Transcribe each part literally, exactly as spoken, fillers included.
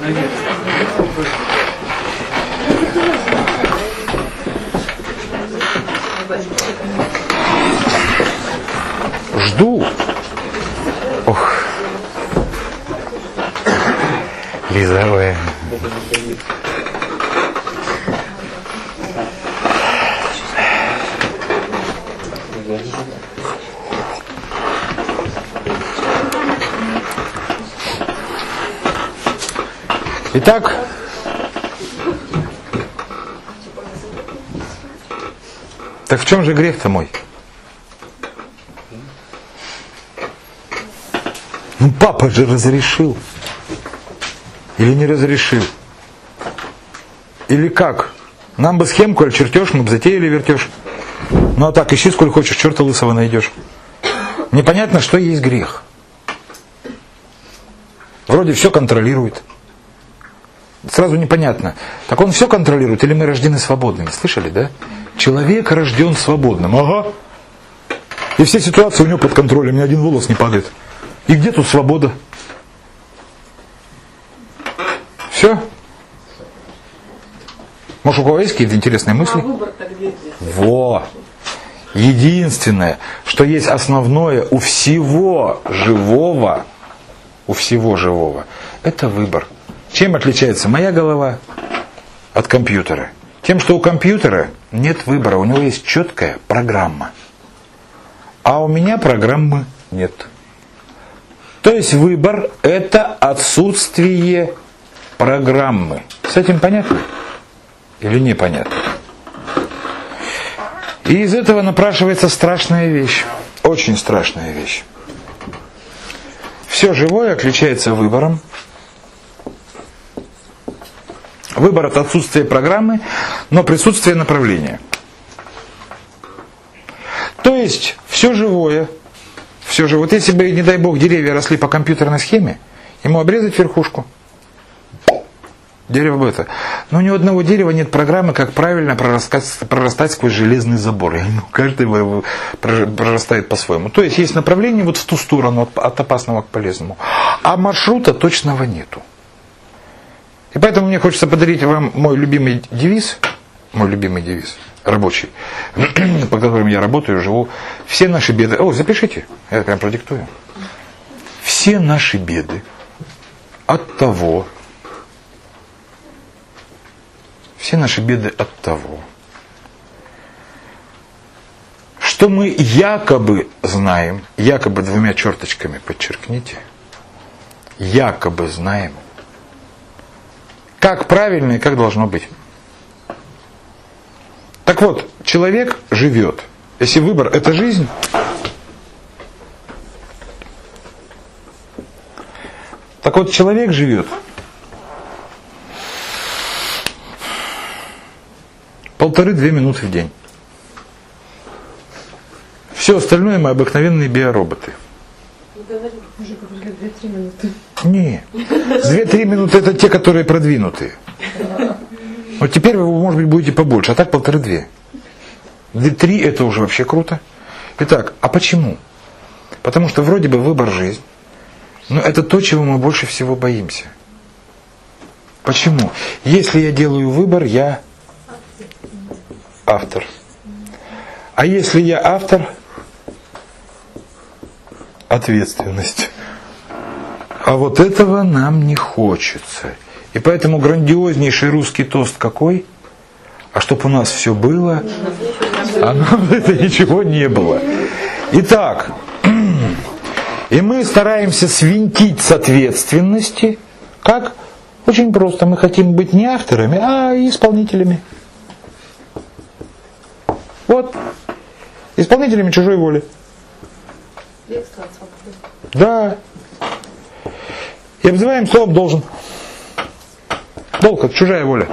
Жду. Ох. Лиза, ой. Итак, так в чем же грех-то мой? Ну, папа же разрешил. Или не разрешил? Или как? Нам бы схемку, аль чертеж, мы бы затеяли вертеж. Ну а так, ищи сколько хочешь, черта лысого найдешь. Непонятно, что есть грех. Вроде все контролирует. Сразу непонятно. Так он все контролирует или мы рождены свободными? Слышали, да? Человек рожден свободным. Ага. И все ситуации у него под контролем, ни один волос не падает. И где тут свобода? Все? Может, у кого есть какие-то интересные мысли? А выбор-то где? Во! Единственное, что есть основное у всего живого, у всего живого, это выбор. Чем отличается моя голова от компьютера? Тем, что у компьютера нет выбора, у него есть четкая программа. А у меня программы нет. То есть выбор – это отсутствие программы. С этим понятно? Или непонятно? И из этого напрашивается страшная вещь. Очень страшная вещь. Все живое отличается выбором. Выбор от отсутствия программы, но присутствие направления. То есть все живое, все же, вот если бы, не дай бог, деревья росли по компьютерной схеме, ему обрезать верхушку. Дерево бы это. Но ни у одного дерева нет программы, как правильно прорастать, прорастать сквозь железный забор. И, ну, каждый прорастает по-своему. То есть есть направление вот в ту сторону, от, от опасного к полезному. А маршрута точного нету. И поэтому мне хочется подарить вам мой любимый девиз, мой любимый девиз, рабочий, по которому я работаю, живу. Все наши беды... О, запишите, я прям продиктую. Все наши беды от того, все наши беды от того, что мы якобы знаем, якобы двумя черточками подчеркните, якобы знаем, как правильно и как должно быть. Так вот, человек живет. Если выбор – это жизнь, так вот, человек живет полторы-две минуты в день. Все остальное мы обыкновенные биороботы. Уже говорили две-три минуты. Не. две-три минуты это те, которые продвинутые. Вот теперь вы, может быть, будете побольше, а так полторы-две. Три это уже вообще круто. Итак, а почему? Потому что вроде бы выбор жизнь, но это то, чего мы больше всего боимся. Почему? Если я делаю выбор, я автор. А если я автор, ответственность. А вот этого нам не хочется. И поэтому грандиознейший русский тост какой? А чтоб у нас все было, а нам это ничего не было. Итак, и мы стараемся свинтить с ответственности. Как? Очень просто. Мы хотим быть не авторами, а исполнителями. Вот. Исполнителями чужой воли. Да. И обзываем словом должен. Долг — это чужая воля.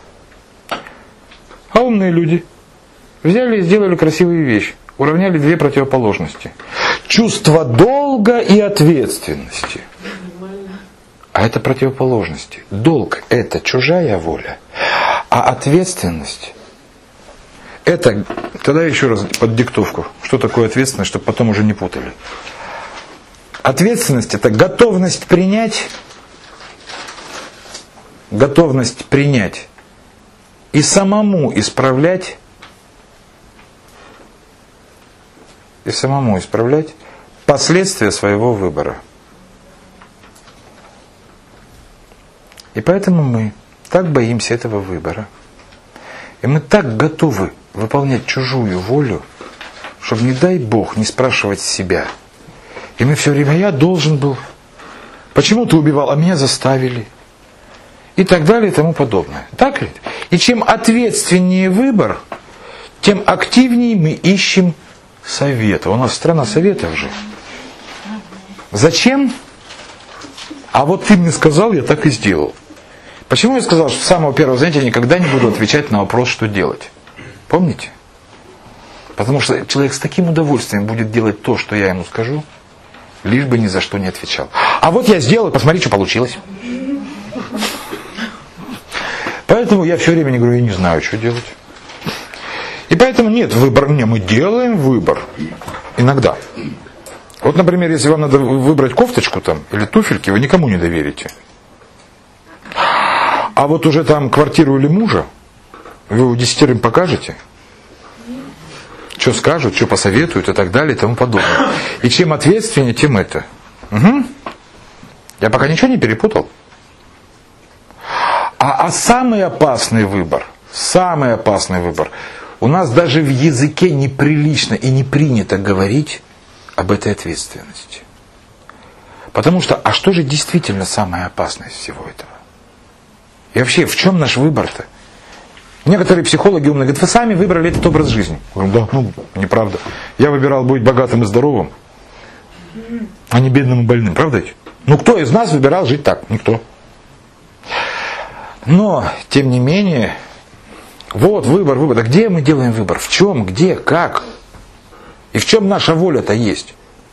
А умные люди взяли и сделали красивую вещь. Уравняли две противоположности. Чувство долга и ответственности. А это противоположности. Долг — это чужая воля. А ответственность — это, тогда еще раз под диктовку, что такое ответственность, чтобы потом уже не путали. Ответственность — это готовность принять готовность принять и самому исправлять, и самому исправлять последствия своего выбора. И поэтому мы так боимся этого выбора. И мы так готовы выполнять чужую волю, чтобы, не дай Бог, не спрашивать себя. И мы все время: я должен был. Почему ты убивал? А меня заставили. И так далее и тому подобное. Так ведь? И чем ответственнее выбор, тем активнее мы ищем совета. У нас страна советов же. Зачем? А вот ты мне сказал, я так и сделал. Почему я сказал, что с самого первого занятия я никогда не буду отвечать на вопрос, что делать? Помните? Потому что человек с таким удовольствием будет делать то, что я ему скажу, лишь бы ни за что не отвечал. А вот я сделал, посмотри, что получилось. Поэтому я все время не говорю: я не знаю, что делать. И поэтому нет выбора. Не, мы делаем выбор. Иногда. Вот, например, если вам надо выбрать кофточку там или туфельки, вы никому не доверите. А вот уже там квартиру или мужа, вы его десятерым покажете, что скажут, что посоветуют и так далее и тому подобное. И чем ответственнее, тем это. Угу. Я пока ничего не перепутал. А, а самый опасный выбор, самый опасный выбор, у нас даже в языке неприлично и не принято говорить об этой ответственности. Потому что, а что же действительно самое опасное из всего этого? И вообще, в чем наш выбор-то? Некоторые психологи умные говорят: вы сами выбрали этот образ жизни. Я говорю: да, ну, неправда. Я выбирал быть богатым и здоровым, а не бедным и больным. Правда ведь? Ну, кто из нас выбирал жить так? Никто. Но, тем не менее, вот выбор, выбор. А где мы делаем выбор? В чем, где, как? И в чем наша воля-то есть?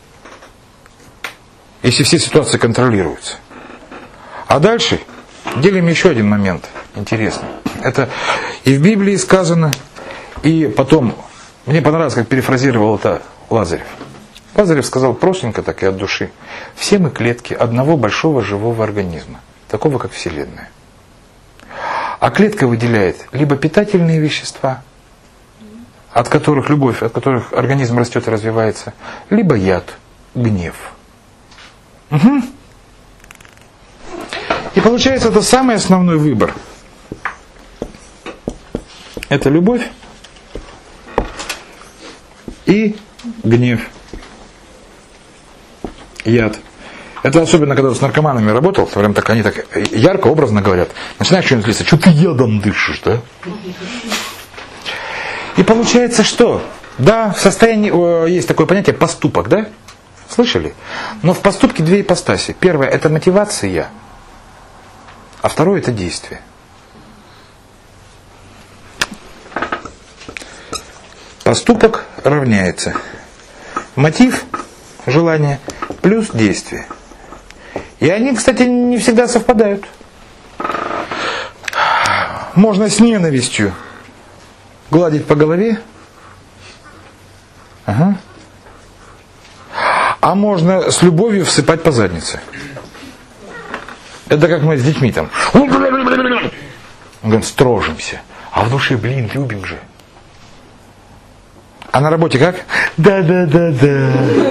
Если все ситуации контролируются. А дальше делим еще один момент интересный. Это и в Библии сказано, и потом, мне понравилось, как перефразировал это Лазарев. Лазарев сказал простенько так и от души: все мы клетки одного большого живого организма, такого как Вселенная. А клетка выделяет либо питательные вещества, от которых любовь, от которых организм растет и развивается, либо яд, гнев. Угу. И получается, это самый основной выбор. Это любовь и гнев. Яд. Это особенно, когда с наркоманами работал, прям так, они так ярко, образно говорят. Начинаешь что-нибудь злиться: что ты ядом дышишь, да? И получается, что? Да, в состоянии, есть такое понятие поступок, да? Слышали? Но в поступке две ипостаси. Первое — это мотивация, а второе — это действие. Поступок равняется мотив, желание, плюс действие. И они, кстати, не всегда совпадают. Можно с ненавистью гладить по голове, ага. А можно с любовью всыпать по заднице. Это как мы с детьми там. Мы говорим: строжимся. А в душе, блин, любим же. А на работе как? Да-да-да-да.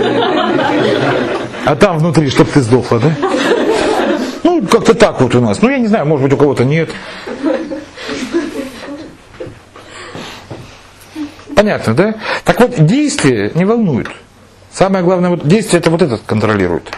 А там внутри, чтоб ты сдохла, да? Ну, как-то так вот у нас. Ну, я не знаю, может быть, у кого-то нет. Понятно, да? Так вот, действие не волнует. Самое главное, вот действие это вот этот контролирует.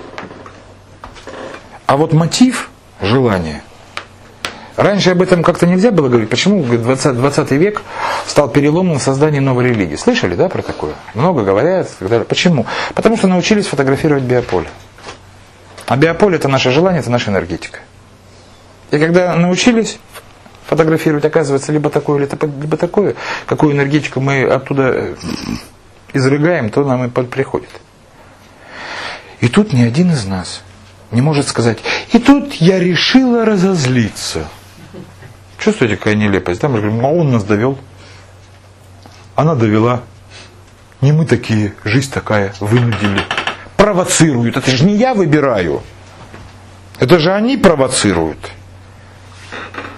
А вот мотив, желание. Раньше об этом как-то нельзя было говорить. Почему двадцатый век стал переломом в создании новой религии? Слышали, да, про такое? Много говорят и так далее. Почему? Потому что научились фотографировать биополе. А биополе — это наше желание, это наша энергетика. И когда научились фотографировать, оказывается, либо такое, либо такое, какую энергетику мы оттуда изрыгаем, то нам и приходит. И тут ни один из нас не может сказать: и тут я решила разозлиться. Чувствуете, какая нелепость? Да? Мы говорим: а он нас довел. Она довела. Не мы такие, жизнь такая, вынудили. Провоцируют. Это же не я выбираю. Это же они провоцируют.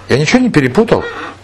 Я ничего не перепутал?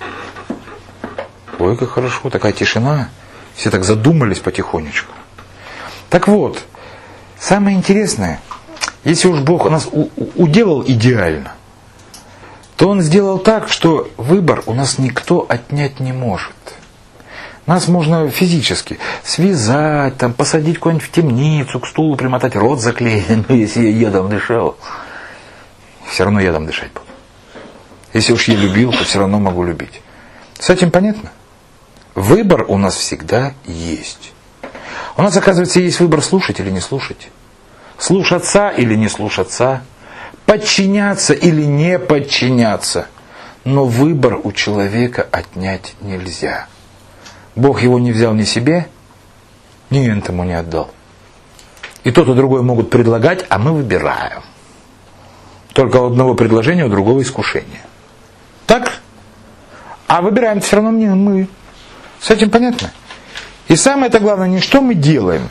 Ой, как хорошо, такая тишина. Все так задумались потихонечку. Так вот, самое интересное, если уж Бог нас у- у- уделал идеально, то Он сделал так, что выбор у нас никто отнять не может. Нас можно физически связать, там, посадить куда-нибудь в темницу, к стулу примотать, рот заклеить, ну, если я ядом дышал. Все равно ядом дышать буду. Если уж я любил, то все равно могу любить. С этим понятно? Выбор у нас всегда есть. У нас, оказывается, есть выбор слушать или не слушать. Слушаться или не слушаться. Подчиняться или не подчиняться. Но выбор у человека отнять нельзя. Бог его не взял ни себе, ни этому не отдал. И тот, и другой могут предлагать, а мы выбираем. Только у одного предложения, у другого искушения. Так? А выбираем все равно не мы. С этим понятно? И самое-то главное, не что мы делаем,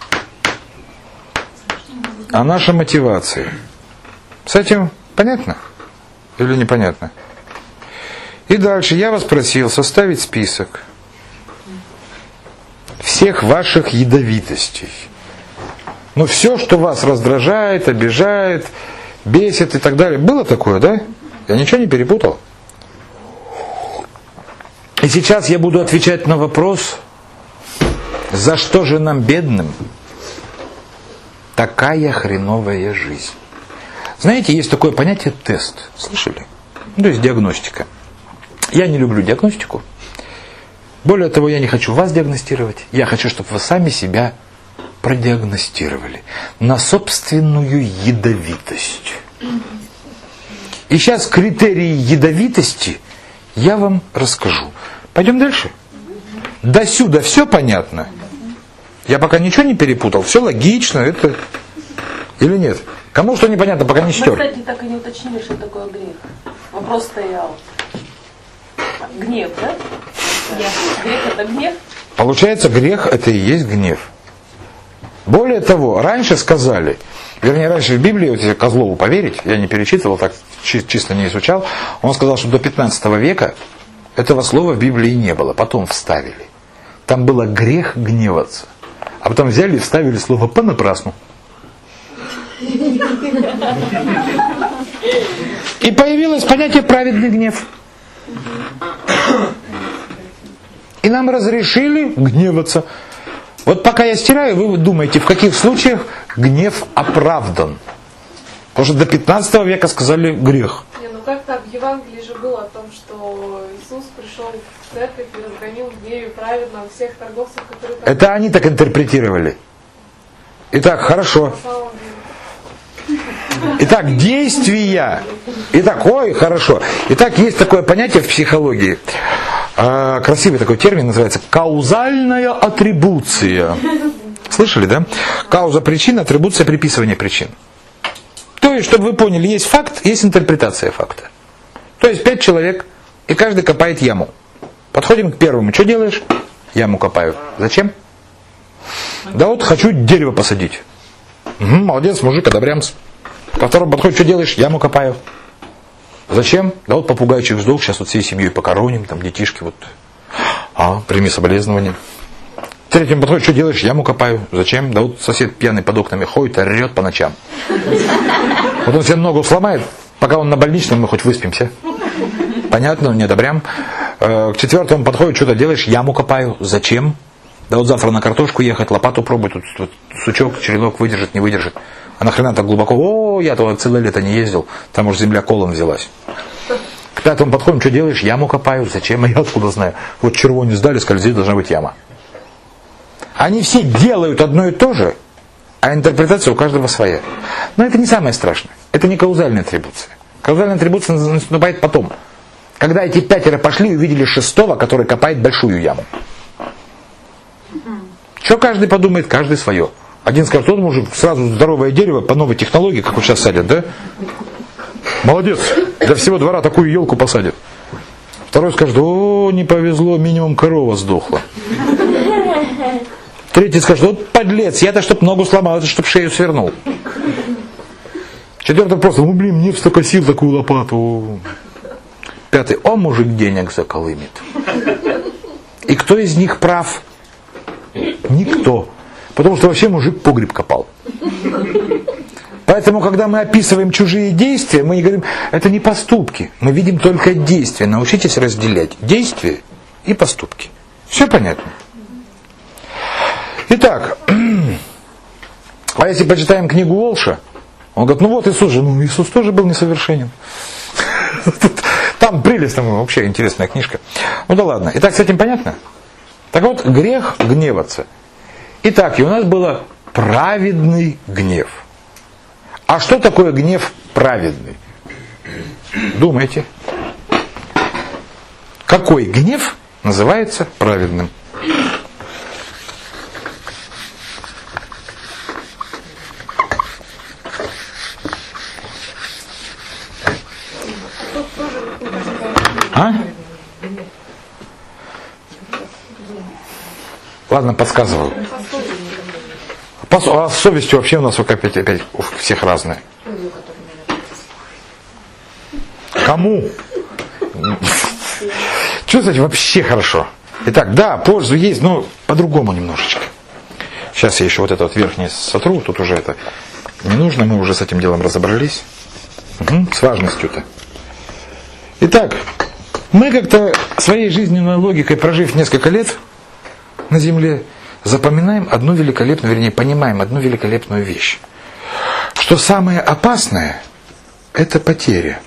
а наша мотивация. С этим понятно? Или непонятно? И дальше я вас просил составить список всех ваших ядовитостей. Ну, все, что вас раздражает, обижает, бесит и так далее. Было такое, да? Я ничего не перепутал. И сейчас я буду отвечать на вопрос, за что же нам, бедным, такая хреновая жизнь? Знаете, есть такое понятие тест. Слышали? Ну, то есть диагностика. Я не люблю диагностику. Более того, я не хочу вас диагностировать. Я хочу, чтобы вы сами себя продиагностировали на собственную ядовитость. И сейчас критерии ядовитости я вам расскажу. Пойдем дальше? До сюда все понятно? Я пока ничего не перепутал, все логично, это... Или нет? Кому что непонятно, пока не стер. Мы, кстати, так и не уточнили, что такое грех. Вопрос стоял. Гнев, да? Грех это гнев? Получается, грех это и есть гнев. Более того, раньше сказали, вернее, раньше в Библии, вот если Козлову поверить, я не перечитывал, так чи- чисто не изучал, он сказал, что до пятнадцатого века этого слова в Библии не было, потом вставили. Там было грех гневаться. А потом взяли и вставили слово понапрасну. И появилось понятие праведный гнев. И нам разрешили гневаться. Вот пока я стираю, вы думаете, в каких случаях гнев оправдан. Потому что до пятнадцатого века сказали грех. Не, ну как-то в Евангелии же было о том, что Иисус пришел в церковь и разгонил в гневе праведно всех торговцев, которые там... Это они так интерпретировали. Итак, хорошо. На самом деле. Итак, действия. Итак, ой, хорошо. Итак, есть такое понятие в психологии. А, красивый такой термин называется каузальная атрибуция. Слышали, да? Кауза причин, атрибуция приписывания причин. То есть, чтобы вы поняли, есть факт, есть интерпретация факта. То есть, пять человек, и каждый копает яму. Подходим к первому. Что делаешь? Яму копаю. Зачем? Да вот хочу дерево посадить. Угу, молодец, мужик, одобрямся. Ко второму подходит, что делаешь? Яму копаю. Зачем? Да вот попугайчик сдох, сейчас вот всей семьей покороним, там детишки вот. А, прими соболезнования. Третьему подходит, что делаешь? Яму копаю. Зачем? Да вот сосед пьяный под окнами ходит, орет по ночам. Вот он себе ногу сломает, пока он на больничном, мы хоть выспимся. Понятно, не одобрям. К четвертому подходит, что-то делаешь? Яму копаю. Зачем? Да вот завтра на картошку ехать, лопату пробовать, тут, тут сучок, черенок выдержит, не выдержит. А нахрена так глубоко? О, я туда целое лето не ездил, там уж земля колом взялась. К пятому подходим, что делаешь? Яму копаю. Зачем? А я откуда знаю? Вот червонец сдали, сказали, здесь должна быть яма. Они все делают одно и то же, а интерпретация у каждого своя. Но это не самое страшное. Это не каузальная атрибуция. Каузальная атрибуция наступает потом. Когда эти пятеро пошли и увидели шестого, который копает большую яму. Что каждый подумает? Каждый свое. Один скажет, тот мужик, сразу здоровое дерево по новой технологии, как вот сейчас садят, да? Молодец, для всего двора такую елку посадят. Второй скажет, о, не повезло, минимум корова сдохла. Третий скажет, вот подлец, я-то чтоб ногу сломал, это чтоб шею свернул. Четвертый просто, ну блин, мне бы столько сил такую лопату. Пятый, о, мужик денег заколымет. И кто из них прав? Никто. Потому что вообще мужик погреб копал. Поэтому, когда мы описываем чужие действия, мы не говорим, это не поступки. Мы видим только действия. Научитесь разделять действия и поступки. Все понятно? Итак, а если почитаем книгу Уолша, он говорит, ну вот Иисус же, ну Иисус тоже был несовершенен. Там прелестная, вообще интересная книжка. Ну да ладно. Итак, с этим понятно? Так вот, грех гневаться. Итак, и у нас было праведный гнев. А что такое гнев праведный? Думайте. Какой гнев называется праведным? А? Ладно, подсказываю. А с совестью вообще у нас опять, опять у всех разные. Кому? Чувствуете, вообще хорошо. Итак, да, пользу есть, но по-другому немножечко. Сейчас я еще вот это вот верхнее сотру, тут уже это не нужно, мы уже с этим делом разобрались. Угу, с важностью-то. Итак, мы как-то своей жизненной логикой, прожив несколько лет на Земле, запоминаем одну великолепную, вернее, понимаем одну великолепную вещь. Что самое опасное – это потеря.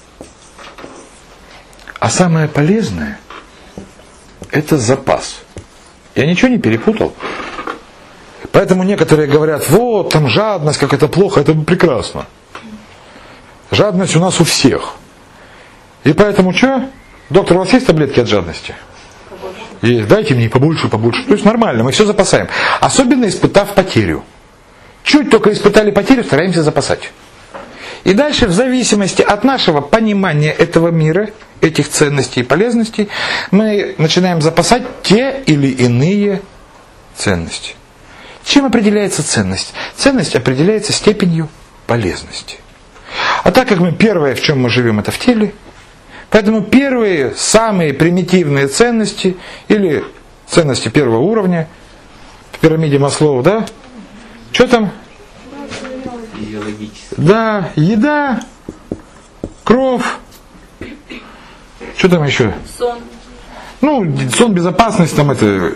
А самое полезное – это запас. Я ничего не перепутал. Поэтому некоторые говорят, вот, там жадность, как это плохо, это прекрасно. Жадность у нас у всех. И поэтому что? Доктор, у вас есть таблетки от жадности? И дайте мне побольше, побольше. То есть нормально, мы все запасаем. Особенно испытав потерю. Чуть только испытали потерю, стараемся запасать. И дальше, в зависимости от нашего понимания этого мира, этих ценностей и полезностей, мы начинаем запасать те или иные ценности. Чем определяется ценность? Ценность определяется степенью полезности. А так как мы первое, в чем мы живем, это в теле, поэтому первые, самые примитивные ценности, или ценности первого уровня, в пирамиде Маслоу, да? Что там? Да, еда, кровь. Что там еще? Сон. Ну, сон, безопасность, там это...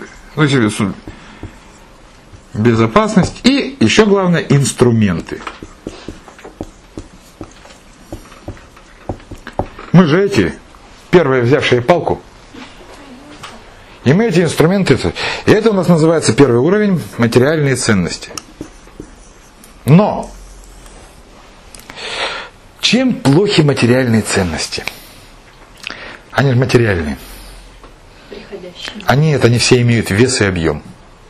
Безопасность и, еще главное, инструменты. Мы же эти, первые взявшие палку, и мы эти инструменты, и это у нас называется первый уровень материальные ценности. Но чем плохи материальные ценности? Они же материальные. Они это не все имеют вес и объем.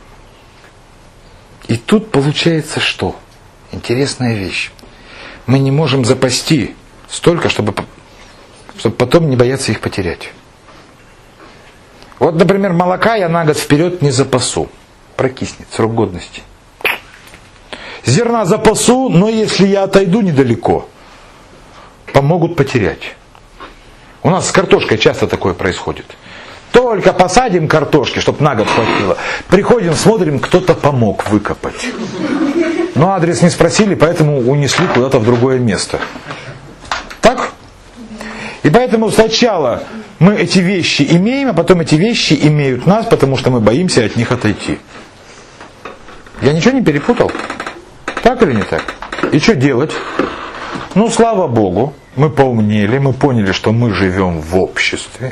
И тут получается что? Интересная вещь. Мы не можем запасти столько, чтобы, чтобы потом не бояться их потерять. Вот, например, молока я на год вперед не запасу. Прокиснет, срок годности. Зерна запасу, но если я отойду недалеко, помогут потерять. У нас с картошкой часто такое происходит. Только посадим картошки, чтобы на год хватило. Приходим, смотрим, кто-то помог выкопать. Но адрес не спросили, поэтому унесли куда-то в другое место. Так? И поэтому сначала мы эти вещи имеем, а потом эти вещи имеют нас, потому что мы боимся от них отойти. Я ничего не перепутал? Так или не так? И что делать? Ну, слава Богу, мы поумнели, мы поняли, что мы живем в обществе.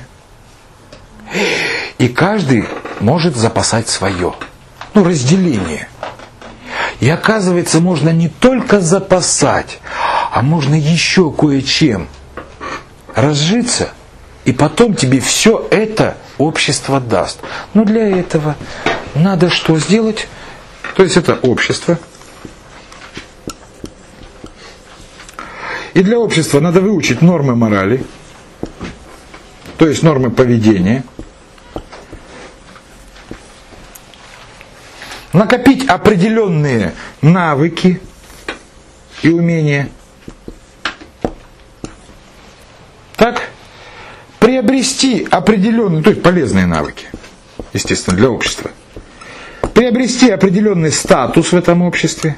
И каждый может запасать свое. Ну, разделение. И оказывается, можно не только запасать, а можно еще кое-чем разжиться, и потом тебе все это общество даст. Но для этого надо что сделать? То есть это общество. И для общества надо выучить нормы морали, то есть нормы поведения. Накопить определенные навыки и умения. Так? приобрести определенные, то есть полезные навыки, естественно, для общества, приобрести определенный статус в этом обществе,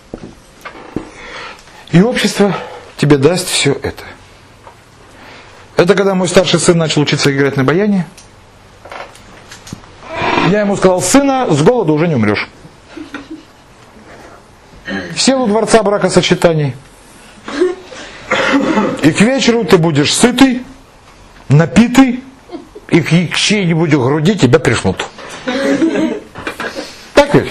и общество тебе даст все это. Это когда мой старший сын начал учиться играть на баяне, я ему сказал: сына, с голоду уже не умрешь. Сел у дворца бракосочетаний, и к вечеру ты будешь сытый, напитый, и к чьей-нибудь груди тебя пришнут. Так ведь?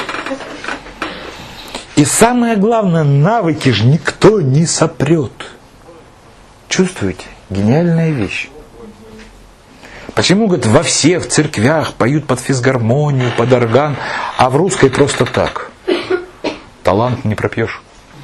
И самое главное, навыки же никто не сопрет. Чувствуете? Гениальная вещь. Почему, говорит, во всех церквях поют под физгармонию, под орган, а в русской просто так? Талант не пропьешь.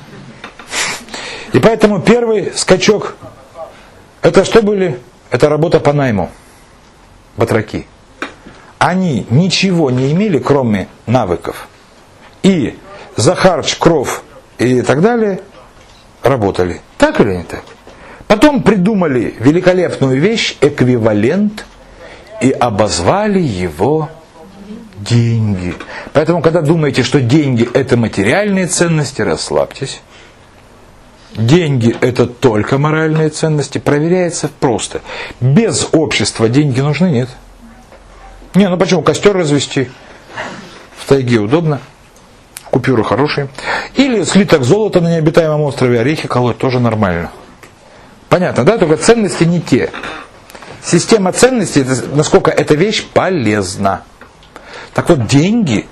И поэтому первый скачок, это что были? Это работа по найму. Батраки. Они ничего не имели, кроме навыков. И за харч, кров и так далее работали. Так или не так? Потом придумали великолепную вещь, эквивалент, и обозвали его деньги. Поэтому, когда думаете, что деньги это материальные ценности, расслабьтесь. Деньги это только моральные ценности. Проверяется просто. Без общества деньги нужны? Нет. Не, ну почему? Костер развести в тайге удобно. Купюры хорошие. Или слиток золота на необитаемом острове, орехи колоть тоже нормально. Понятно, да? Только ценности не те. Система ценностей, это, насколько эта вещь полезна. Так вот, деньги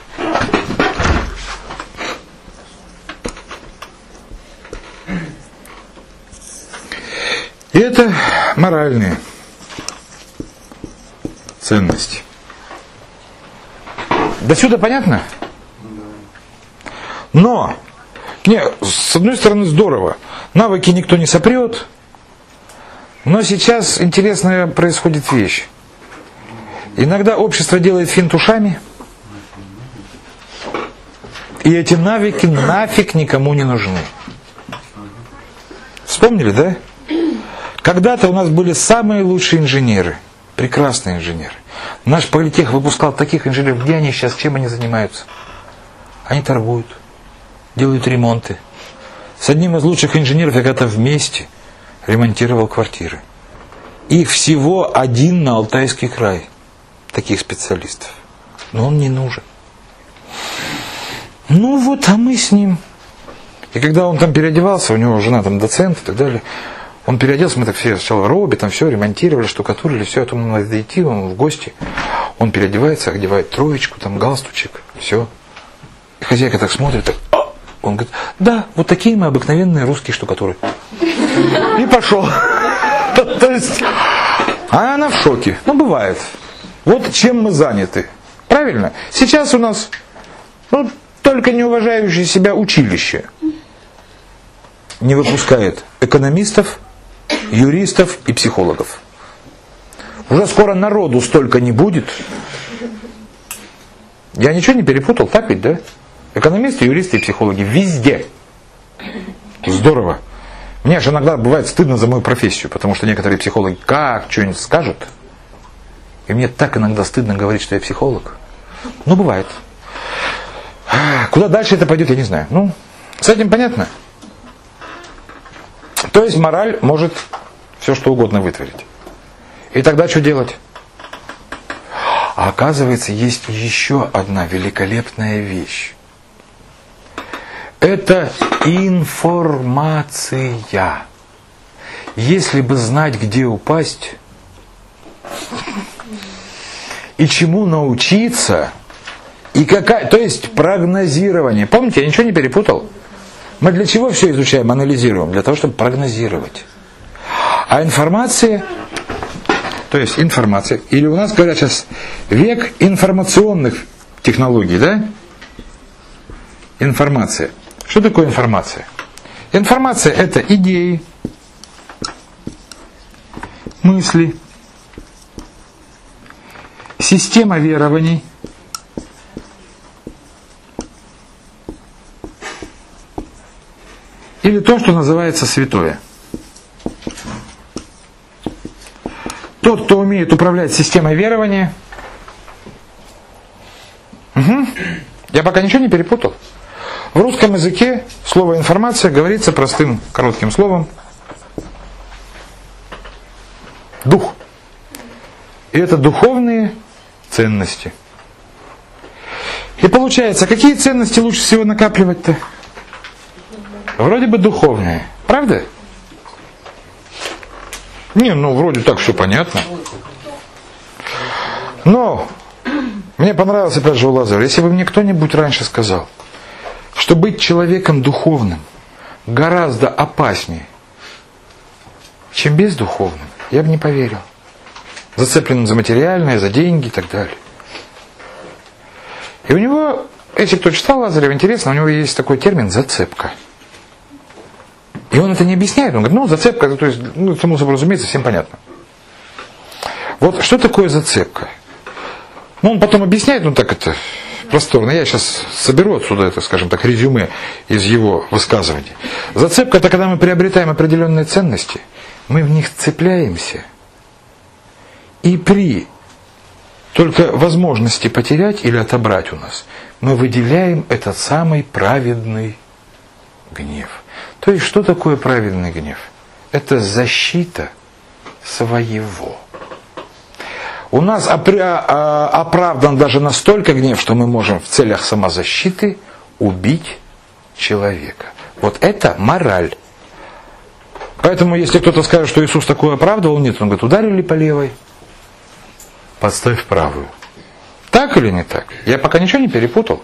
и это моральные ценности. До сюда понятно? Но, не, с одной стороны здорово, навыки никто не сопрет, но сейчас интересная происходит вещь. Иногда общество делает финт ушами, и эти навыки нафиг никому не нужны. Вспомнили, да? Когда-то у нас были самые лучшие инженеры, прекрасные инженеры. Наш политех выпускал таких инженеров, где они сейчас, чем они занимаются? Они торгуют, делают ремонты. С одним из лучших инженеров я когда-то вместе ремонтировал квартиры. Их всего один на Алтайский край, таких специалистов. Но он не нужен. Ну вот, а мы с ним. И когда он там переодевался, у него жена там доцент и так далее, он переоделся, мы так все сначала в робе, там все ремонтировали, штукатурили, все, а то ему надо идти, он в гости. Он переодевается, одевает троечку, там галстучек, все. И хозяйка так смотрит, так, а! Он говорит: да, вот такие мы обыкновенные русские штукатуры. И пошел. То есть, а она в шоке. Ну, бывает. Вот чем мы заняты. Правильно? Сейчас у нас, ну, только неуважающее себя училище не выпускает экономистов, юристов и психологов. Уже скоро народу столько не будет. Я ничего не перепутал, так ведь, да? Экономисты, юристы и психологи везде. Здорово. Мне же иногда бывает стыдно за мою профессию, потому что некоторые психологи как что-нибудь скажут, и мне так иногда стыдно говорить, что я психолог. Ну, бывает. Куда дальше это пойдет, я не знаю. Ну, с этим понятно? То есть мораль может все что угодно вытворить. И тогда что делать? А оказывается, есть еще одна великолепная вещь. Это информация. Если бы знать, где упасть и чему научиться, и какая, то есть прогнозирование. Помните, я ничего не перепутал? Мы для чего все изучаем, анализируем? Для того, чтобы прогнозировать. А информация, то есть информация, или у нас говорят сейчас век информационных технологий, да? Информация. Что такое информация? Информация – это идеи, мысли, система верований, или то, что называется святое. Тот, кто умеет управлять системой верования. Угу. Я пока ничего не перепутал. В русском языке слово информация говорится простым коротким словом дух. И это духовные ценности. И получается, какие ценности лучше всего накапливать-то? Вроде бы духовные. Правда? Не, ну вроде так все понятно. Но мне понравилось опять же у Лазаря. Если бы мне кто-нибудь раньше сказал, что быть человеком духовным гораздо опаснее, чем бездуховным, я бы не поверил. Зацепленным за материальное, за деньги и так далее. И у него, если кто читал Лазарева, интересно, у него есть такой термин «зацепка». И он это не объясняет. Он говорит, ну, зацепка, то есть, ну, само собой разумеется, всем понятно. Вот что такое зацепка? Ну, он потом объясняет, ну, так это просторно. Я сейчас соберу отсюда это, скажем так, резюме из его высказываний. Зацепка – это когда мы приобретаем определенные ценности, мы в них цепляемся, и при только возможности потерять или отобрать у нас, мы выделяем этот самый праведный гнев. То есть, что такое праведный гнев? Это защита своего. У нас оправдан даже настолько гнев, что мы можем в целях самозащиты убить человека. Вот это мораль. Поэтому, если кто-то скажет, что Иисус такое оправдывал, нет, он говорит, ударили по левой, подставь правую. Так или не так? Я пока ничего не перепутал.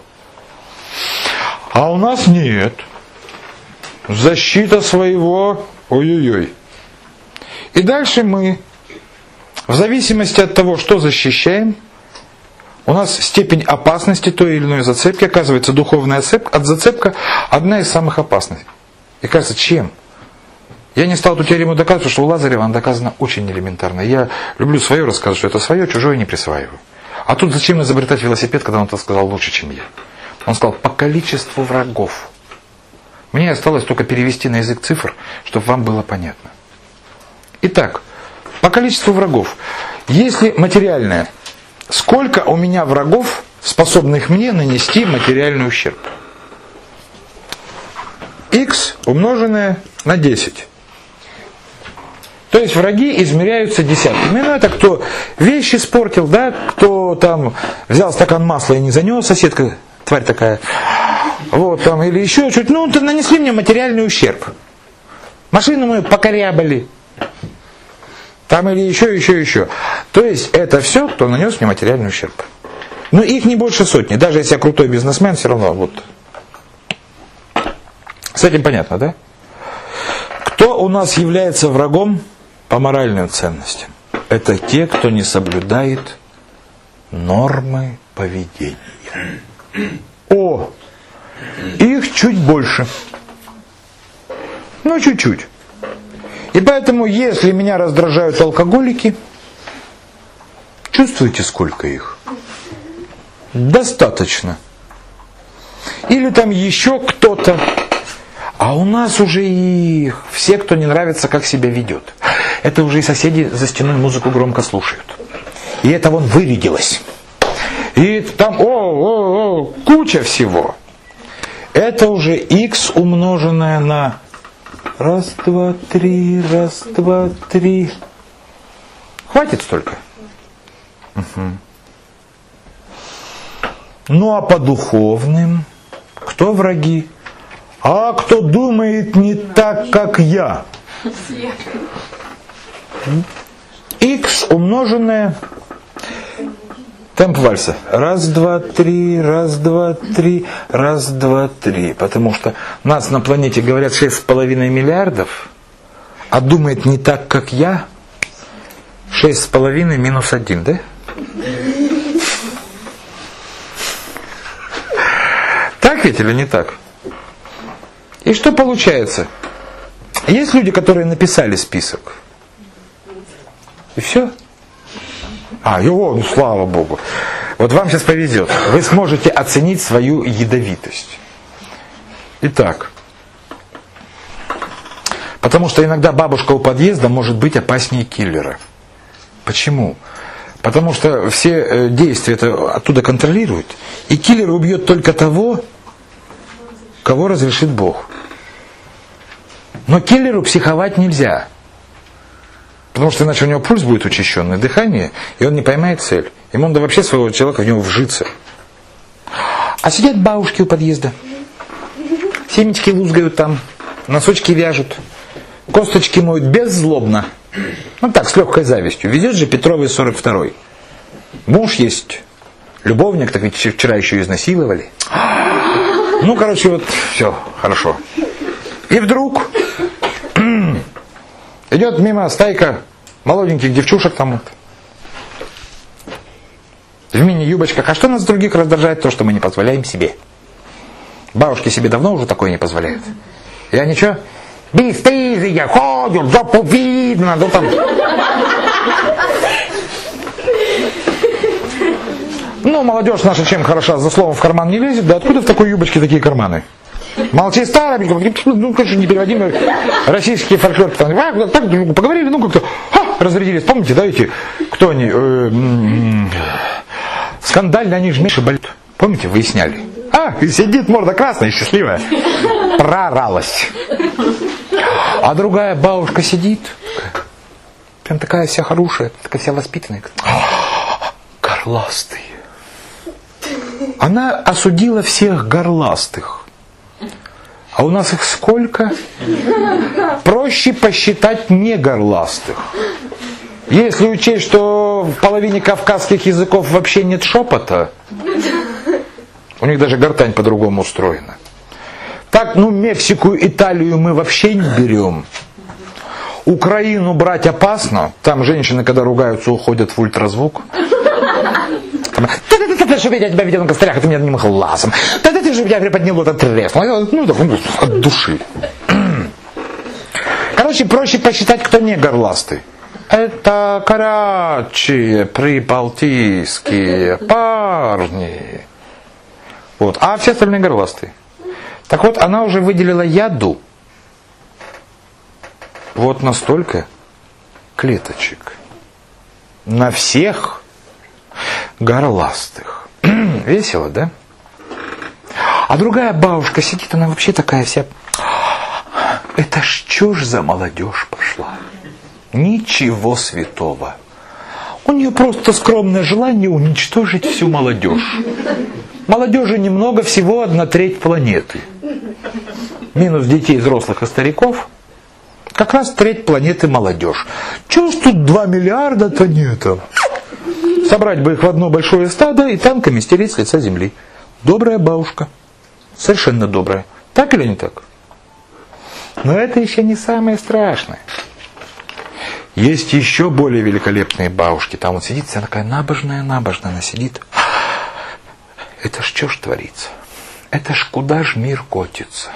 А у нас нет. Защита своего, ой-ой-ой. И дальше мы, в зависимости от того, что защищаем, у нас степень опасности той или иной зацепки, оказывается, духовная зацепка, от зацепка одна из самых опасных. И кажется, чем? Я не стал эту теорему доказывать, потому что у Лазарева она доказана очень элементарно. Я люблю свое рассказывать, что это свое, чужое не присваиваю. А тут зачем изобретать велосипед, когда он это сказал лучше, чем я? Он сказал, по количеству врагов. Мне осталось только перевести на язык цифр, чтобы вам было понятно. Итак, по количеству врагов. Если материальное, сколько у меня врагов, способных мне нанести материальный ущерб? Х умноженное на десять. То есть враги измеряются десятками. Ну это кто вещи испортил, да, кто там взял стакан масла и не занес, соседка, тварь такая. Вот там, или еще чуть, ну, нанесли мне материальный ущерб. Машину мою покорябали. Там или еще, еще, еще. То есть это все, кто нанес мне материальный ущерб. Но их не больше сотни. Даже если я крутой бизнесмен, все равно вот. С этим понятно, да? Кто у нас является врагом по моральным ценностям? Это те, кто не соблюдает нормы поведения. О! Их чуть больше. Ну, чуть-чуть. И поэтому, если меня раздражают алкоголики, чувствуете, сколько их? Достаточно. Или там еще кто-то. А у нас уже их. Все, кто не нравится, как себя ведет. Это уже и соседи за стеной музыку громко слушают. И это вон вырядилось. И там, о, о, о, куча всего. Это уже х умноженное на раз, два, три, раз, два, три. Хватит столько? Угу. Ну а по духовным кто враги? А кто думает не так, как я? Х умноженное темп вальса. Раз, два, три, раз, два, три, раз, два, три. Потому что нас на планете говорят шесть с половиной миллиардов, а думает не так, как я, шесть с половиной минус один, да? Так ведь или не так? И что получается? Есть люди, которые написали список. И все. А, его, ну слава Богу. Вот вам сейчас повезет. Вы сможете оценить свою ядовитость. Итак. Потому что иногда бабушка у подъезда может быть опаснее киллера. Почему? Потому что все действия это оттуда контролируют. И киллер убьет только того, кого разрешит Бог. Но киллеру психовать нельзя. Потому что иначе у него пульс будет учащенный, дыхание, и он не поймает цель. Ему надо вообще своего человека в него вжиться. А сидят бабушки у подъезда. Семечки лузгают там, носочки вяжут, косточки моют беззлобно. Ну так, с легкой завистью. Везет же Петровый сорок второй. Муж есть, любовник, так ведь вчера еще изнасиловали. Ну, короче, вот все, хорошо. И вдруг идет мимо стайка молоденьких девчушек там вот. В мини-юбочках. А что нас других раздражает? То, что мы не позволяем себе. Бабушки себе давно уже такое не позволяют. И они что? Бесстыжие, ходят, жопу видно. Ну, там. Ну, молодежь наша чем хороша, за словом в карман не лезет. Да откуда в такой юбочке такие карманы? Молчи, старый, ну, конечно, непереводимый российский фольклор. Там, так поговорили, ну, как-то а, разрядились. Помните, да, эти, кто они? Э, м- скандально, они же меньше болят. Помните, выясняли? А, сидит морда красная, счастливая. Проралась. А другая бабушка сидит, прям такая вся хорошая, такая вся воспитанная. Горластый. Она осудила всех горластых. А у нас их сколько? Проще посчитать негорластых. Если учесть, что в половине кавказских языков вообще нет шепота, у них даже гортань по-другому устроена. Так, ну, Мексику, Италию мы вообще не берем. Украину брать опасно. Там женщины, когда ругаются, уходят в ультразвук. Ты же я тебя видел на костылях, ты меня одним глазом. Да ты же меня приподнял, это треснул. Ну, от души. Короче, проще посчитать, кто не горластый. Это горячие прибалтийские парни. Вот. А все остальные горластые. Так вот, она уже выделила яду вот настолько клеточек на всех горластых. Весело, да? А другая бабушка сидит, она вообще такая вся... Это ж чушь за молодежь пошла. Ничего святого. У нее просто скромное желание уничтожить всю молодежь. Молодежи немного, всего одна треть планеты. Минус детей, взрослых и стариков. Как раз треть планеты молодежь. Чего ж тут два миллиарда-то нету? Собрать бы их в одно большое стадо и танками стереть с лица земли. Добрая бабушка. Совершенно добрая. Так или не так? Но это еще не самое страшное. Есть еще более великолепные бабушки. Там вот сидит, вся такая набожная-набожная, она сидит. Это ж что ж творится? Это ж куда ж мир котится?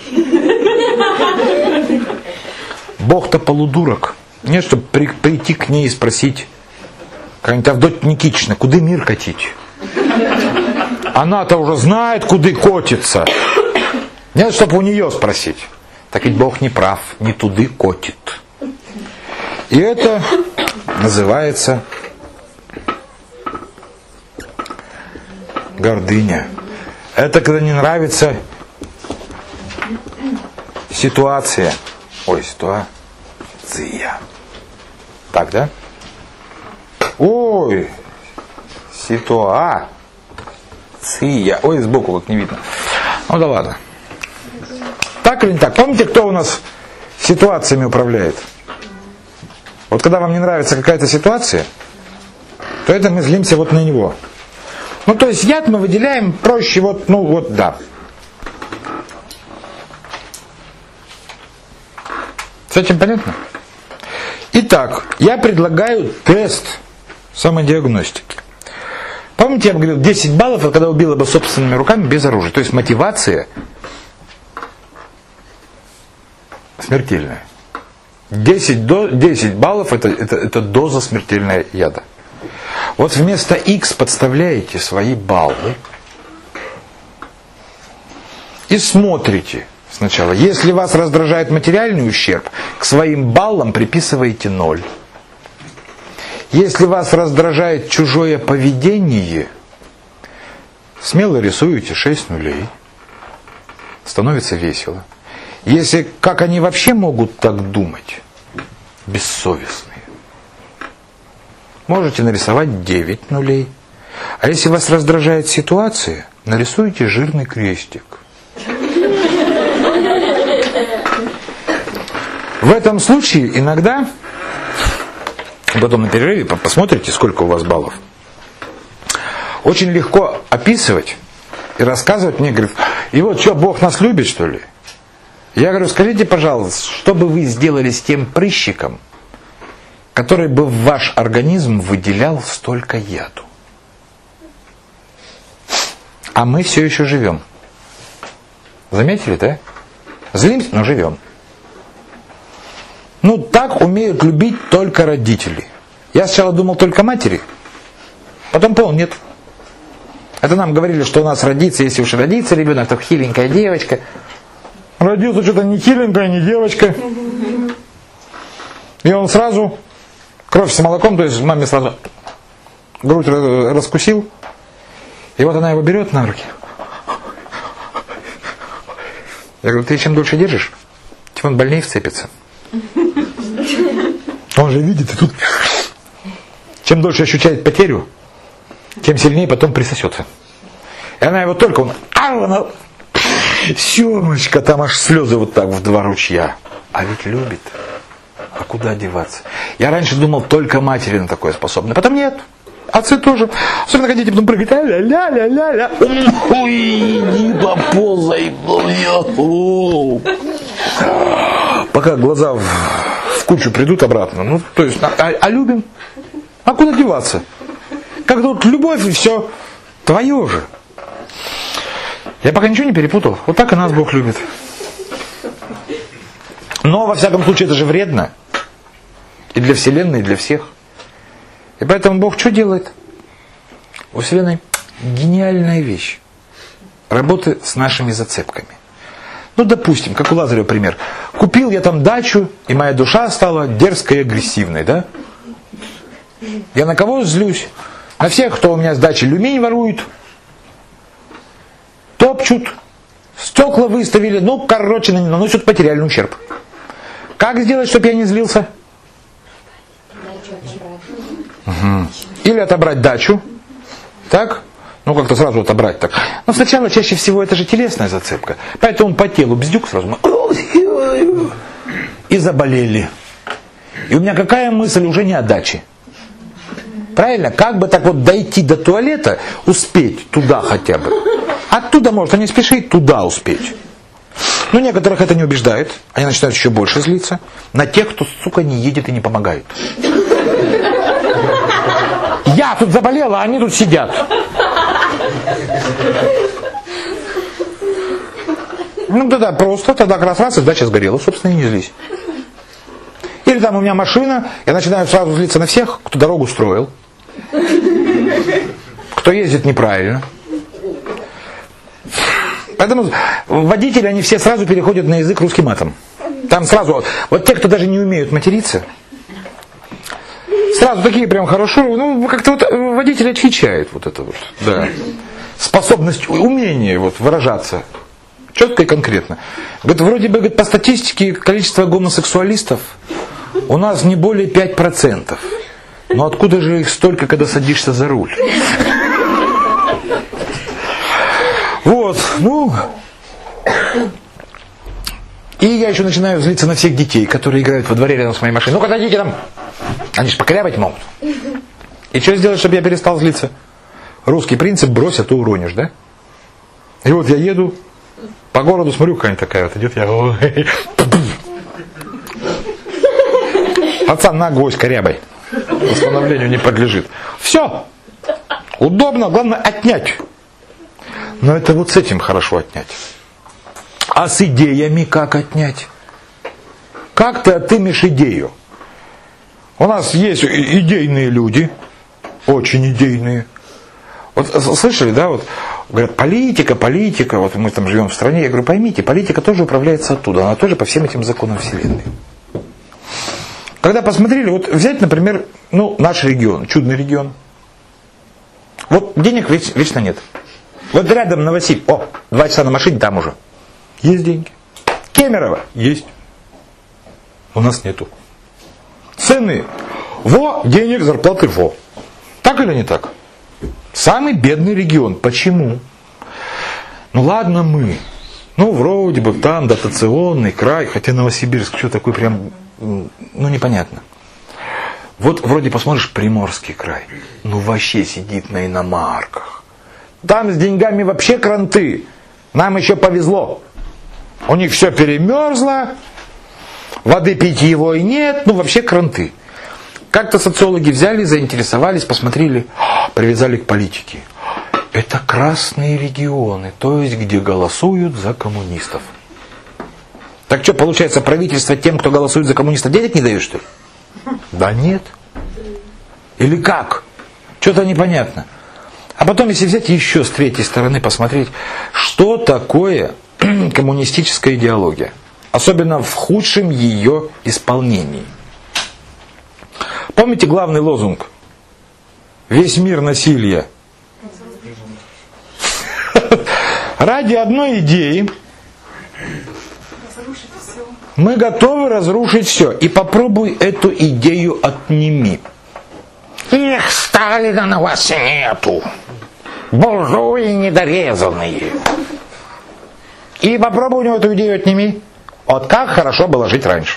Бог-то полудурок. Нет, чтобы при, прийти к ней и спросить, какая-нибудь Авдотья Никитична, куда мир катить? Она-то уже знает, куда котится. Нет, чтобы у нее спросить. Так ведь Бог не прав, не туды котит. И это называется гордыня. Это когда не нравится ситуация. Ой, ситуация. Так, да? Ой, ситуация. Ой, сбоку как не видно. Ну да ладно. Так или не так? Помните, кто у нас ситуациями управляет? Вот когда вам не нравится какая-то ситуация, то это мы злимся вот на него. Ну, то есть яд мы выделяем проще вот, ну вот, да. С этим понятно? Итак, я предлагаю тест самодиагностики. Помните, я говорил, десять баллов, это когда убила бы собственными руками без оружия. То есть мотивация смертельная. десять, до, десять баллов это, это, это доза смертельного яда. Вот вместо X подставляете свои баллы и смотрите сначала. Если вас раздражает материальный ущерб, к своим баллам приписываете ноль. Если вас раздражает чужое поведение, смело рисуете шесть нулей. Становится весело. Если, как они вообще могут так думать? Бессовестные. Можете нарисовать девять нулей. А если вас раздражает ситуация, нарисуйте жирный крестик. В этом случае иногда, потом на перерыве посмотрите, сколько у вас баллов. Очень легко описывать и рассказывать мне, говорит, и вот что, Бог нас любит, что ли? Я говорю, скажите, пожалуйста, что бы вы сделали с тем прыщиком, который бы в ваш организм выделял столько яду? А мы все еще живем. Заметили, да? Злимся, но живем. Ну, так умеют любить только родители. Я сначала думал только матери, потом понял, нет. Это нам говорили, что у нас родится, если уж родится ребенок, то хиленькая девочка. Родился что-то не хиленькая, не девочка. И он сразу, кровь с молоком, то есть маме сразу грудь раскусил. И вот она его берет на руки. Я говорю, ты чем дольше держишь, тем он больнее вцепится. Он же видит, и тут чем дольше ощущает потерю, тем сильнее потом присосется. И она его только, он, а, она, Семочка, там аж слезы вот так в два ручья. А ведь любит. А куда деваться? Я раньше думал, только матери на такое способны. Потом нет. Отцы тоже. Особенно хотите потом прыгать. Ля-ля-ля-ля-ля. Ой, не поползай. Пока глаза в, в кучу придут обратно. Ну, то есть, а, а любим? А куда деваться? Когда вот любовь и все твое же. Я пока ничего не перепутал. Вот так и нас Бог любит. Но, во всяком случае, это же вредно. И для Вселенной, и для всех. И поэтому Бог что делает? У Вселенной гениальная вещь. Работы с нашими зацепками. Ну, допустим, как у Лазарева пример. Купил я там дачу, и моя душа стала дерзкой и агрессивной, да? Я на кого злюсь? На всех, кто у меня с дачи люминь ворует, топчут, стекла выставили, ну, короче, наносят материальный ущерб. Как сделать, чтобы я не злился? Угу. Или отобрать дачу. Так? Ну, как-то сразу отобрать так. Но сначала, чаще всего, это же телесная зацепка. Поэтому по телу бздюк сразу. И заболели. И у меня какая мысль уже не о даче? Правильно? Как бы так вот дойти до туалета, успеть туда хотя бы. Оттуда можно не спешить, туда успеть. Но некоторых это не убеждает. Они начинают еще больше злиться. На тех, кто, сука, не едет и не помогает. Я тут заболела, а они тут сидят. Ну тогда просто, тогда как раз раз, и дача сгорела, собственно, и не злись. Или там у меня машина, я начинаю сразу злиться на всех, кто дорогу строил, кто ездит неправильно. Поэтому водители, они все сразу переходят на язык русским матом. Там сразу, вот те, кто даже не умеют материться, сразу такие прям хорошо, ну как-то вот водитель отличает вот это вот, да, способность, умение вот выражаться четко и конкретно. Говорит, вроде бы, говорит, по статистике количество гомосексуалистов у нас не более пять процентов. Но откуда же их столько, когда садишься за руль? Вот, ну. И я еще начинаю злиться на всех детей, которые играют во дворе рядом с моей машиной. Ну-ка, дойдите там. Они же покорябать могут. И что сделать, чтобы я перестал злиться? Русский принцип: брось, а то уронишь, да? И вот я еду по городу, смотрю, какая-нибудь такая вот идет, я... Пацан, на, гвоздь корябай. Восстановлению не подлежит. Все. Удобно, главное отнять. Но это вот с этим хорошо отнять. А с идеями как отнять? Как ты отымешь идею? У нас есть идейные люди, очень идейные. Вот слышали, да, вот говорят, политика, политика, вот мы там живем в стране, я говорю, поймите, политика тоже управляется оттуда, она тоже по всем этим законам Вселенной. Когда посмотрели, вот взять, например, ну, наш регион, чудный регион. Вот денег вечно, вечно нет. Вот рядом Новосиб, о, два часа на машине, там уже. Есть деньги. Кемерово есть. У нас нету. Цены. Во, денег, зарплаты во. Так или не так? Самый бедный регион. Почему? Ну ладно мы. Ну вроде бы там дотационный край, хотя Новосибирск, что такой прям, ну непонятно. Вот вроде посмотришь Приморский край. Ну вообще сидит на иномарках. Там с деньгами вообще кранты. Нам еще повезло. У них все перемерзло. Воды питьевой нет. Ну вообще кранты. Как-то социологи взяли, заинтересовались, посмотрели, привязали к политике. Это красные регионы, то есть где голосуют за коммунистов. Так что, получается, правительство тем, кто голосует за коммунистов, денег не дает, что ли? Да нет. Или как? Что-то непонятно. А потом, если взять еще с третьей стороны, посмотреть, что такое коммунистическая идеология. Особенно в худшем ее исполнении. Помните главный лозунг? Весь мир насилие. Ради одной идеи мы готовы разрушить все. И попробуй эту идею отними. Эх, Сталина на вас нету. Буржуи недорезанные. И попробуй у него эту идею отними. Вот как хорошо было жить раньше.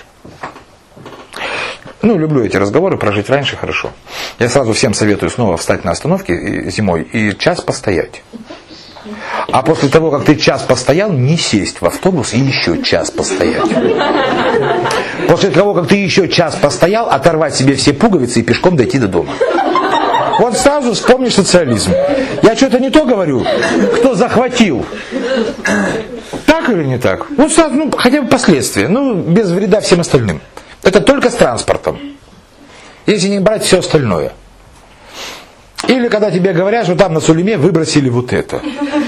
Ну, люблю эти разговоры, про жить раньше хорошо. Я сразу всем советую снова встать на остановке зимой и час постоять. А после того, как ты час постоял, не сесть в автобус и еще час постоять. После того, как ты еще час постоял, оторвать себе все пуговицы и пешком дойти до дома. Вот сразу вспомни социализм. Я что-то не то говорю, кто захватил. Так или не так? Ну, сразу, ну, хотя бы последствия, ну, без вреда всем остальным. Это только с транспортом. Если не брать все остальное. Или когда тебе говорят, что там на Сулейме выбросили вот это.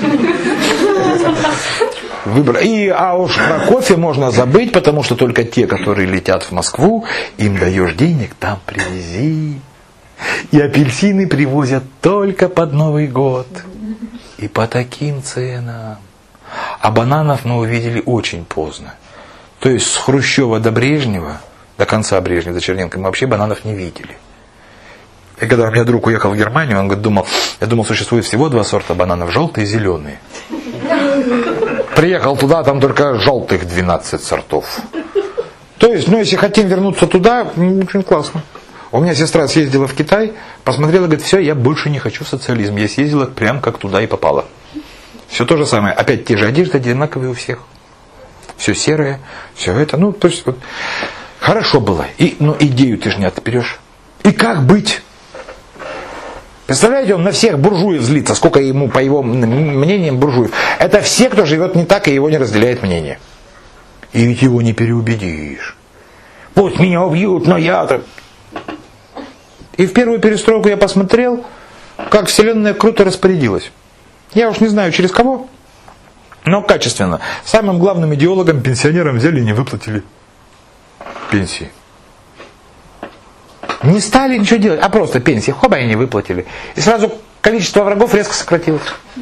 Выбор... И, а уж про кофе можно забыть, потому что только те, которые летят в Москву, им даешь денег, там привези. И апельсины привозят только под Новый год. И по таким ценам. А бананов мы увидели очень поздно. То есть с Хрущева до Брежнева, до конца Брежнева, до Черненко, мы вообще бананов не видели. И когда у меня друг уехал в Германию, он говорит, думал, я думал, существует всего два сорта бананов, желтые и зеленые. Приехал туда, там только желтых двенадцать сортов. То есть, ну если хотим вернуться туда, очень классно. У меня сестра съездила в Китай, посмотрела, говорит, все, я больше не хочу социализм. Я съездила прям как туда и попала. Все то же самое. Опять те же одежды, одинаковые у всех. Все серое, все это. Ну, то есть, вот, хорошо было. И, ну, идею ты же не отперешь. И как быть? Представляете, он на всех буржуев злится, сколько ему, по его мнениям, буржуев. Это все, кто живет не так, и его не разделяет мнение. И ведь его не переубедишь. Пусть меня убьют, но я-то... И в первую перестройку я посмотрел, как Вселенная круто распорядилась. Я уж не знаю, через кого, но качественно. Самым главным идеологом, пенсионерам взяли и не выплатили пенсии. Не стали ничего делать, а просто пенсии, хоба, и не выплатили. И сразу количество врагов резко сократилось.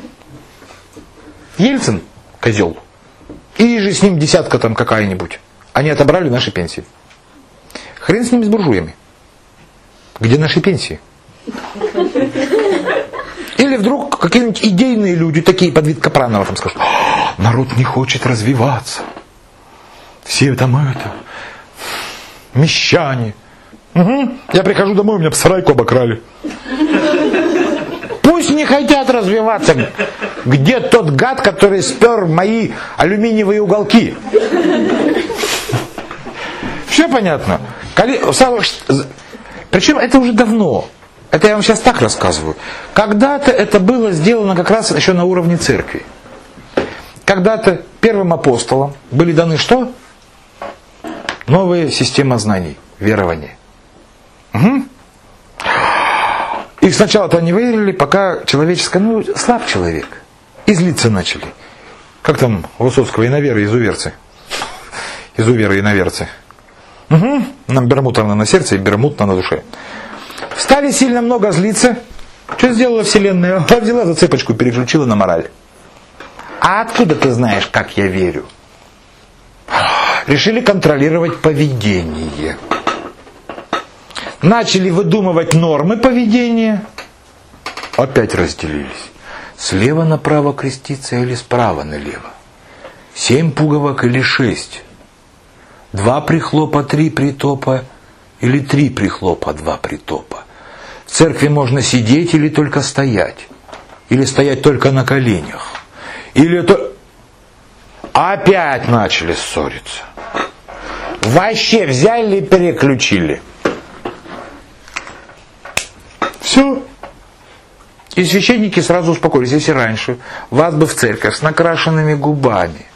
Ельцин, козел, и же с ним десятка там какая-нибудь. Они отобрали наши пенсии. Хрен с ними, с буржуями. Где наши пенсии? Или вдруг какие-нибудь идейные люди, такие под вид Капранова, там скажут, народ не хочет развиваться. Все там это, мещане. Угу. Я прихожу домой, у меня сарайку обокрали. Пусть не хотят развиваться. Где тот гад, который спер мои алюминиевые уголки? Все понятно. Причем это уже давно. Это я вам сейчас так рассказываю. Когда-то это было сделано как раз еще на уровне церкви. Когда-то первым апостолам были даны что? Новая система знаний, верования. Угу. И сначала-то они верили, пока человеческое, ну, слаб человек. И злиться начали. Как там у Высоцкого, иноверы, изуверцы. Изуверы, иноверцы. Угу. Нам бермутовно на сердце и бермутно на душе. Стали сильно много злиться. Что сделала Вселенная? Взяла за цепочку, переключила на мораль. А откуда ты знаешь, как я верю? Решили контролировать поведение. Начали выдумывать нормы поведения. Опять разделились. Слева направо креститься или справа налево? Семь пуговок или шесть? Два прихлопа, три притопа или три прихлопа, два притопа? В церкви можно сидеть или только стоять? Или стоять только на коленях? Или то... Опять начали ссориться. Вообще взяли и переключили. Все. И священники сразу успокоились. Если раньше вас бы в церковь с накрашенными губами,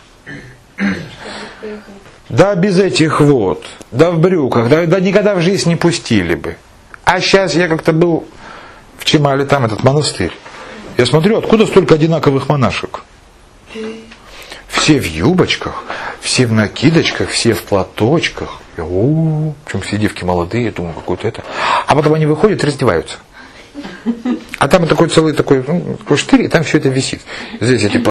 да без этих вот, да в брюках, да, да никогда в жизнь не пустили бы. А сейчас я как-то был в Чемале, там этот монастырь. Я смотрю, откуда столько одинаковых монашек? Все в юбочках, все в накидочках, все в платочках. Я, о-о-о, причем все девки молодые, я думаю, какой-то это. А потом они выходят и раздеваются. А там такой целый такой, ну, такой штырь, и там все это висит. Здесь эти